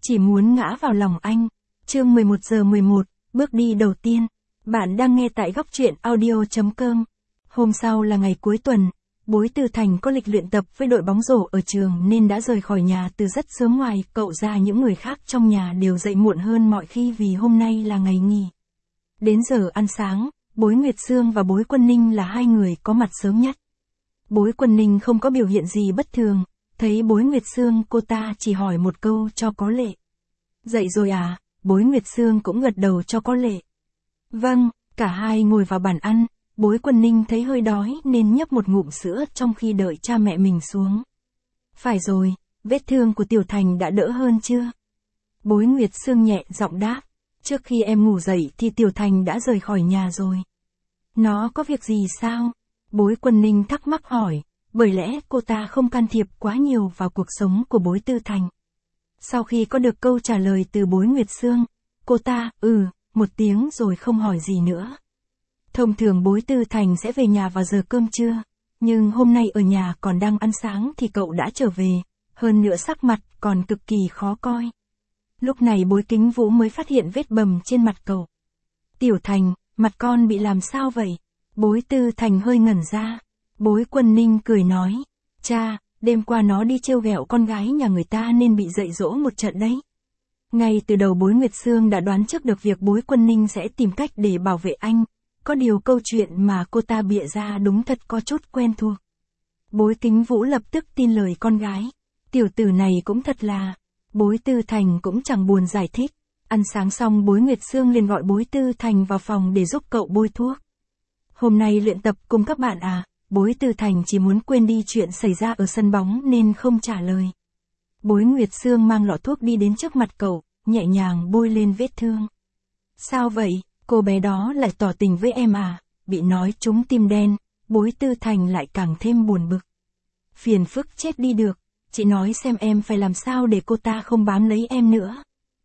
chỉ muốn ngã vào lòng anh. Chương 11:11, bước đi đầu tiên. Bạn đang nghe tại góc truyện audio.com. Hôm sau là ngày cuối tuần, Bối Tư Thành có lịch luyện tập với đội bóng rổ ở trường nên đã rời khỏi nhà từ rất sớm. Ngoài cậu ra, những người khác trong nhà đều dậy muộn hơn mọi khi vì hôm nay là ngày nghỉ. Đến giờ ăn sáng, Bối Nguyệt Sương và Bối Quân Ninh là hai người có mặt sớm nhất. Bối Quân Ninh không có biểu hiện gì bất thường, thấy Bối Nguyệt Sương cô ta chỉ hỏi một câu cho có lệ. Dậy rồi à? Bối Nguyệt Sương cũng gật đầu cho có lệ. Vâng, cả hai ngồi vào bàn ăn, Bối Quân Ninh thấy hơi đói nên nhấp một ngụm sữa trong khi đợi cha mẹ mình xuống. Phải rồi, vết thương của Tiểu Thành đã đỡ hơn chưa? Bối Nguyệt Sương nhẹ giọng đáp, trước khi em ngủ dậy thì Tiểu Thành đã rời khỏi nhà rồi. Nó có việc gì sao? Bối Quân Ninh thắc mắc hỏi, bởi lẽ cô ta không can thiệp quá nhiều vào cuộc sống của Bối Tư Thành. Sau khi có được câu trả lời từ Bối Nguyệt Sương, cô ta, một tiếng rồi không hỏi gì nữa. Thông thường Bối Tư Thành sẽ về nhà vào giờ cơm trưa, nhưng hôm nay ở nhà còn đang ăn sáng thì cậu đã trở về, hơn nữa sắc mặt còn cực kỳ khó coi. Lúc này Bối Kính Vũ mới phát hiện vết bầm trên mặt cậu. Tiểu Thành, mặt con bị làm sao vậy? Bối Tư Thành hơi ngẩn ra. Bối Quân Ninh cười nói, cha, đêm qua nó đi trêu ghẹo con gái nhà người ta nên bị dạy dỗ một trận đấy. Ngay từ đầu Bối Nguyệt Sương đã đoán trước được việc Bối Quân Ninh sẽ tìm cách để bảo vệ anh, có điều câu chuyện mà cô ta bịa ra đúng thật có chút quen thuộc. Bối Kính Vũ lập tức tin lời con gái, tiểu tử này cũng thật là. Bối Tư Thành cũng chẳng buồn giải thích. Ăn sáng xong Bối Nguyệt Sương liền gọi Bối Tư Thành vào phòng để giúp cậu bôi thuốc. Hôm nay luyện tập cùng các bạn à? Bối Tư Thành chỉ muốn quên đi chuyện xảy ra ở sân bóng nên không trả lời. Bối Nguyệt Sương mang lọ thuốc đi đến trước mặt cậu, nhẹ nhàng bôi lên vết thương. Sao vậy, cô bé đó lại tỏ tình với em à? Bị nói trúng tim đen, Bối Tư Thành lại càng thêm buồn bực. Phiền phức chết đi được, chị nói xem em phải làm sao để cô ta không bám lấy em nữa.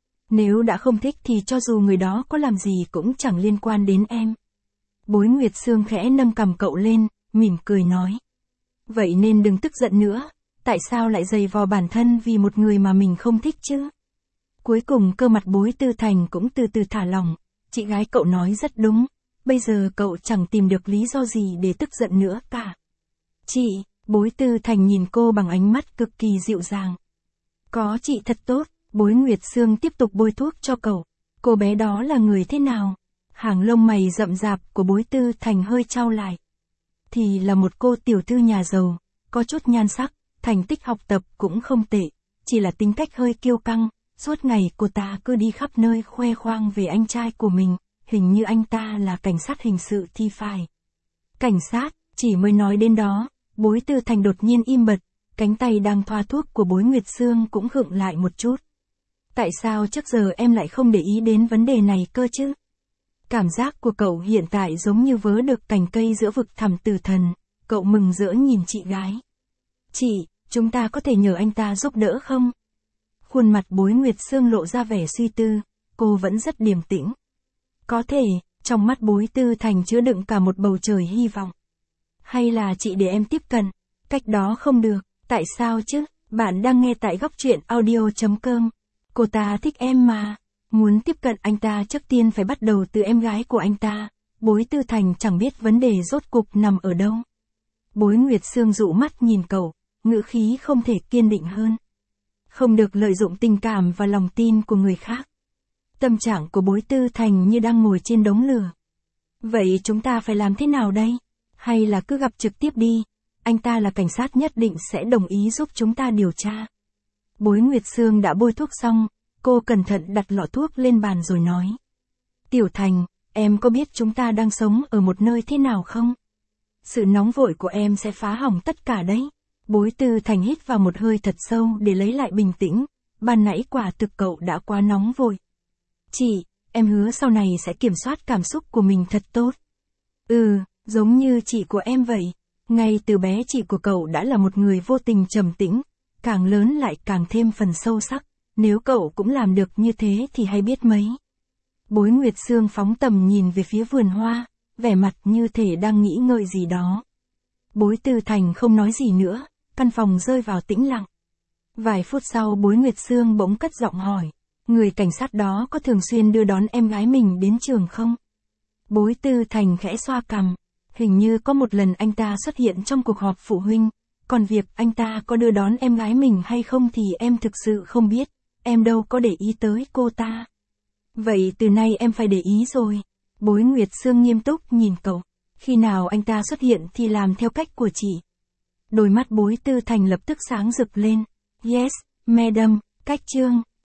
Nếu đã không thích thì cho dù người đó có làm gì cũng chẳng liên quan đến em. Bối Nguyệt Sương khẽ nâng cằm cậu lên, mỉm cười nói. Vậy nên đừng tức giận nữa, tại sao lại giày vò bản thân vì một người mà mình không thích chứ? Cuối cùng cơ mặt Bối Tư Thành cũng từ từ thả lỏng, chị gái cậu nói rất đúng, bây giờ cậu chẳng tìm được lý do gì để tức giận nữa cả. Chị, Bối Tư Thành nhìn cô bằng ánh mắt cực kỳ dịu dàng. Có chị thật tốt. Bối Nguyệt Sương tiếp tục bôi thuốc cho cậu. Cô bé đó là người thế nào? Hàng lông mày rậm rạp của Bối Tư Thành hơi chau lại. Thì là một cô tiểu thư nhà giàu, có chút nhan sắc, thành tích học tập cũng không tệ, chỉ là tính cách hơi kiêu căng, suốt ngày cô ta cứ đi khắp nơi khoe khoang về anh trai của mình, hình như anh ta là cảnh sát hình sự thì phải. Cảnh sát, chỉ mới nói đến đó, Bối Tư Thành đột nhiên im bặt, cánh tay đang thoa thuốc của Bối Nguyệt Sương cũng khựng lại một chút. Tại sao trước giờ em lại không để ý đến vấn đề này cơ chứ? Cảm giác của cậu hiện tại giống như vớ được cành cây giữa vực thẳm tử thần, cậu mừng rỡ nhìn chị gái. Chị, chúng ta có thể nhờ anh ta giúp đỡ không? Khuôn mặt Bối Nguyệt Sương lộ ra vẻ suy tư, cô vẫn rất điềm tĩnh. Có thể, trong mắt Bối Tư Thành chứa đựng cả một bầu trời hy vọng. Hay là chị để em tiếp cận? Cách đó không được, tại sao chứ? Bạn đang nghe tại góc truyện audio.com. Cô ta thích em mà. Muốn tiếp cận anh ta trước tiên phải bắt đầu từ em gái của anh ta. Bối Tư Thành chẳng biết vấn đề rốt cục nằm ở đâu. Bối Nguyệt Sương dụ mắt nhìn cậu, ngữ khí không thể kiên định hơn. Không được lợi dụng tình cảm và lòng tin của người khác. Tâm trạng của Bối Tư Thành như đang ngồi trên đống lửa. Vậy chúng ta phải làm thế nào đây? Hay là cứ gặp trực tiếp đi? Anh ta là cảnh sát nhất định sẽ đồng ý giúp chúng ta điều tra. Bối Nguyệt Sương đã bôi thuốc xong, cô cẩn thận đặt lọ thuốc lên bàn rồi nói. Tiểu Thành, em có biết chúng ta đang sống ở một nơi thế nào không? Sự nóng vội của em sẽ phá hỏng tất cả đấy. Bối Tư Thành hít vào một hơi thật sâu để lấy lại bình tĩnh, ban nãy quả thực cậu đã quá nóng vội. Chị, em hứa sau này sẽ kiểm soát cảm xúc của mình thật tốt. Giống như chị của em vậy. Ngay từ bé chị của cậu đã là một người vô tình trầm tĩnh, càng lớn lại càng thêm phần sâu sắc, nếu cậu cũng làm được như thế thì hay biết mấy. Bối Nguyệt Sương phóng tầm nhìn về phía vườn hoa, vẻ mặt như thể đang nghĩ ngợi gì đó. Bối Tư Thành không nói gì nữa, căn phòng rơi vào tĩnh lặng. Vài phút sau Bối Nguyệt Sương bỗng cất giọng hỏi, người cảnh sát đó có thường xuyên đưa đón em gái mình đến trường không? Bối Tư Thành khẽ xoa cằm, hình như có một lần anh ta xuất hiện trong cuộc họp phụ huynh, còn việc anh ta có đưa đón em gái mình hay không thì em thực sự không biết, em đâu có để ý tới cô ta. Vậy từ nay em phải để ý rồi. Bối Nguyệt Sương nghiêm túc nhìn cậu, khi nào anh ta xuất hiện thì làm theo cách của chị. Đôi mắt Bối Tư Thành lập tức sáng rực lên. Yes, madam, cách chương.